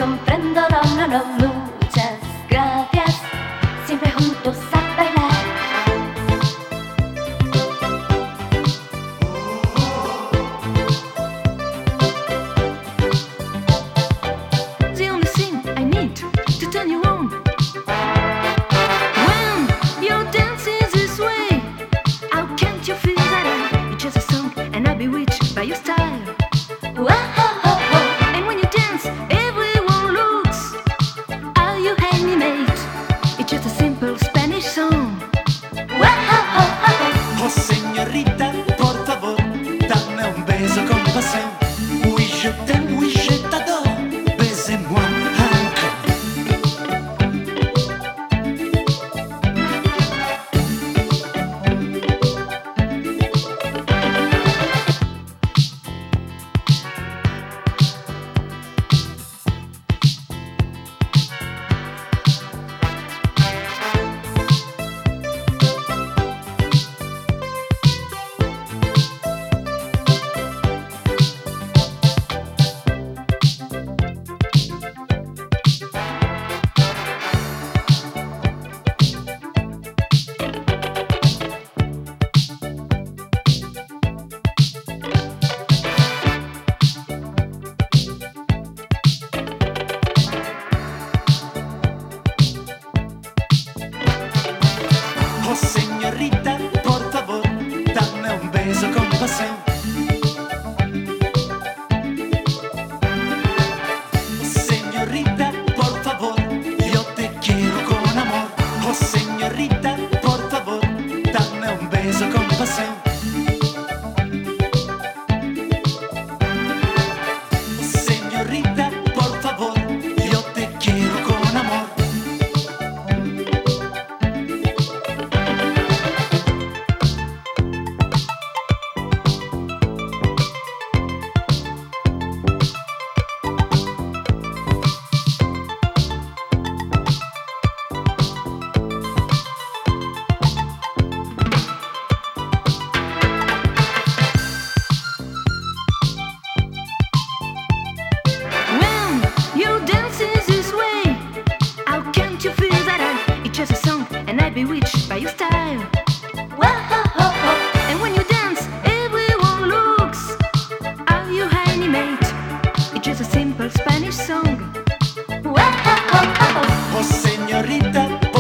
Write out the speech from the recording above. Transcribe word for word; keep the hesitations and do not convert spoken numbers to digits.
comprendo, no, no, no, muchas gracias. Siempre juntos a bailar. The only thing I need to turn you on when you're dancing this way. How can't you feel that it's just a song and I'll be bewitched by your style? Whoa, And when you dance, everyone looks how you animate. It's just a simple Spanish song. Oh señorita, por favor, dame un beso con pasión. Oui, je t'aime, oui, je t'adore. Baisez-moi encore. Oh señorita, por favor, dame un beso con pasión. Oh señorita, por favor, yo te quiero con amor. Oh señorita, por favor, dame un beso con pasión. Oh señorita, por favor, yo te quiero con amor. When you're dancing this way, how can't you feel that I, it's just a song and I'll be bewitched by your style? And when you dance, everyone looks how you animate. It's just a simple Spanish song. Oh señorita,